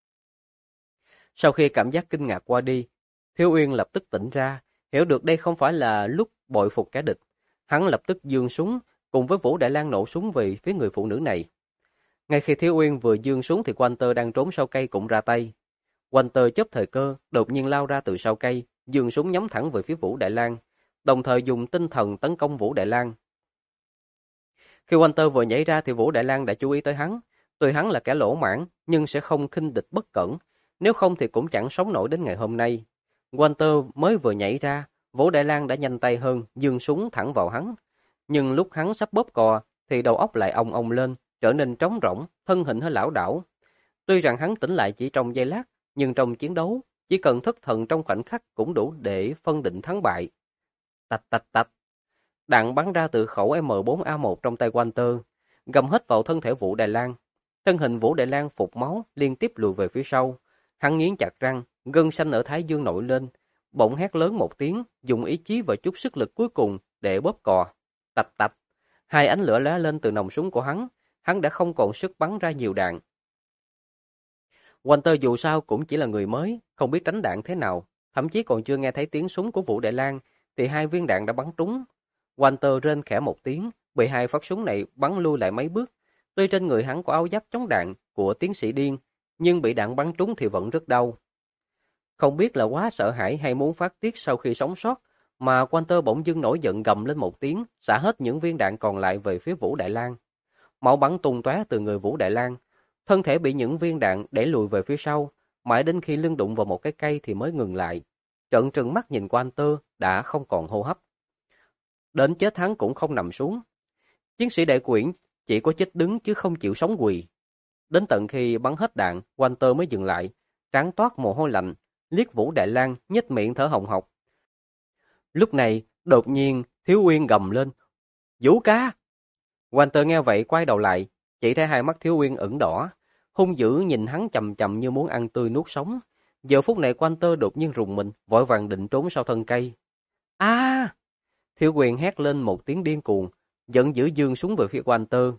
Sau khi cảm giác kinh ngạc qua đi, Thiếu Uyên lập tức tỉnh ra, hiểu được đây không phải là lúc bội phục kẻ địch. Hắn lập tức giương súng, cùng với Vũ Đại Lang nổ súng về phía người phụ nữ này. Ngay khi Thiếu Uyên vừa giương súng thì Walter đang trốn sau cây cũng ra tay. Walter chớp thời cơ, đột nhiên lao ra từ sau cây, giương súng nhắm thẳng về phía Vũ Đại Lang, đồng thời dùng tinh thần tấn công Vũ Đại Lang. Khi Walter vừa nhảy ra thì Vũ Đại Lang đã chú ý tới hắn. Tuy hắn là kẻ lỗ mãng, nhưng sẽ không khinh địch bất cẩn, nếu không thì cũng chẳng sống nổi đến ngày hôm nay. Walter mới vừa nhảy ra, Vũ Đại Lang đã nhanh tay hơn, giương súng thẳng vào hắn. Nhưng lúc hắn sắp bóp cò, thì đầu óc lại ong ong lên, trở nên trống rỗng, thân hình hơi lảo đảo. Tuy rằng hắn tỉnh lại chỉ trong giây lát, nhưng trong chiến đấu, chỉ cần thất thần trong khoảnh khắc cũng đủ để phân định thắng bại. Tạch tạch tạch. Đạn bắn ra từ khẩu M4A1 trong tay Walter, găm hết vào thân thể Vũ Đại Lang. Thân hình Vũ Đại Lang phụt máu, liên tiếp lùi về phía sau. Hắn nghiến chặt răng, gân xanh ở thái dương nổi lên, bỗng hét lớn một tiếng, dùng ý chí và chút sức lực cuối cùng để bóp cò. Tạch tạch. Hai ánh lửa lóe lên từ nòng súng của hắn đã không còn sức bắn ra nhiều đạn. Walter dù sao cũng chỉ là người mới, không biết tránh đạn thế nào, thậm chí còn chưa nghe thấy tiếng súng của Vũ Đại Lang thì hai viên đạn đã bắn trúng. Walter rên khẽ một tiếng, bị hai phát súng này bắn lui lại mấy bước. Tuy trên người hắn có áo giáp chống đạn của tiến sĩ điên, nhưng bị đạn bắn trúng thì vẫn rất đau. Không biết là quá sợ hãi hay muốn phát tiết sau khi sống sót, mà Walter bỗng dưng nổi giận gầm lên một tiếng, xả hết những viên đạn còn lại về phía Vũ Đại Lang. Máu bắn tung tóe từ người Vũ Đại Lang, thân thể bị những viên đạn đẩy lùi về phía sau, mãi đến khi lưng đụng vào một cái cây thì mới ngừng lại. Trợn trừng mắt nhìn Walter đã không còn hô hấp. Đến chết hắn cũng không nằm xuống. Chiến sĩ Đại Quyển chỉ có chết đứng chứ không chịu sống quỳ. Đến tận khi bắn hết đạn, Walter mới dừng lại, trán toát mồ hôi lạnh, liếc Vũ Đại Lang nhếch miệng thở hồng hộc. Lúc này, đột nhiên, Thiếu Uyên gầm lên. Vũ ca! Walter nghe vậy quay đầu lại, chỉ thấy hai mắt Thiếu Uyên ửng đỏ, hung dữ nhìn hắn chằm chằm như muốn ăn tươi nuốt sống. Giờ phút này Walter đột nhiên rùng mình, vội vàng định trốn sau thân cây. A! Thiếu Uyên hét lên một tiếng điên cuồng, giận dữ giương súng về phía Walter.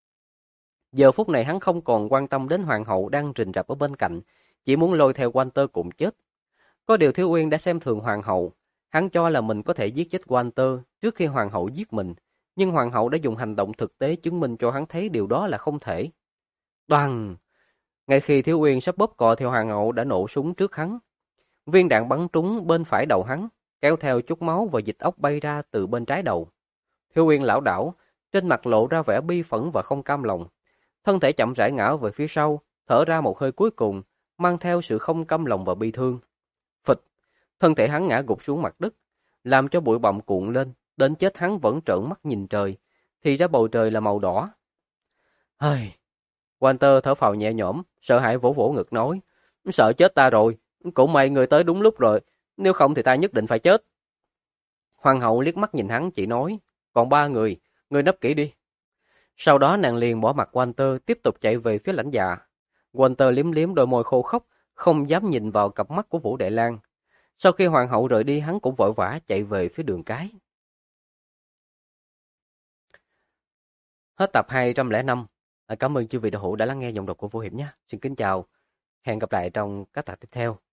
Giờ phút này hắn không còn quan tâm đến hoàng hậu đang rình rập ở bên cạnh, chỉ muốn lôi theo Walter cùng chết. Có điều Thiếu Uyên đã xem thường hoàng hậu, hắn cho là mình có thể giết chết Walter trước khi hoàng hậu giết mình, nhưng hoàng hậu đã dùng hành động thực tế chứng minh cho hắn thấy điều đó là không thể. Đoàng! Ngay khi Thiếu Uyên sắp bóp cò theo hoàng hậu đã nổ súng trước hắn. Viên đạn bắn trúng bên phải đầu hắn, kéo theo chút máu và dịch óc bay ra từ bên trái đầu. Thiếu Uyên lảo đảo, trên mặt lộ ra vẻ bi phẫn và không cam lòng. thân thể chậm rãi ngã về phía sau, thở ra một hơi cuối cùng, mang theo sự không cam lòng và bi thương. Phịch, thân thể hắn ngã gục xuống mặt đất, làm cho bụi bặm cuộn lên, đến chết hắn vẫn trợn mắt nhìn trời, thì ra bầu trời là màu đỏ. Hây, Walter thở phào nhẹ nhõm, sợ hãi vỗ vỗ ngực nói, sợ chết ta rồi, cũng may người tới đúng lúc rồi, nếu không thì ta nhất định phải chết. Hoàng hậu liếc mắt nhìn hắn chỉ nói, còn 3 người nấp kỹ đi. Sau đó nàng liền bỏ mặt Walter tiếp tục chạy về phía lãnh dạ. Walter liếm liếm đôi môi khô khốc, không dám nhìn vào cặp mắt của Vũ Đại Lang. Sau khi hoàng hậu rời đi, hắn cũng vội vã chạy về phía đường cái. Hết tập 205. Cảm ơn chư vị đạo hữu đã lắng nghe giọng đọc của Vũ Hiệp nhé. Xin kính chào. Hẹn gặp lại trong các tập tiếp theo.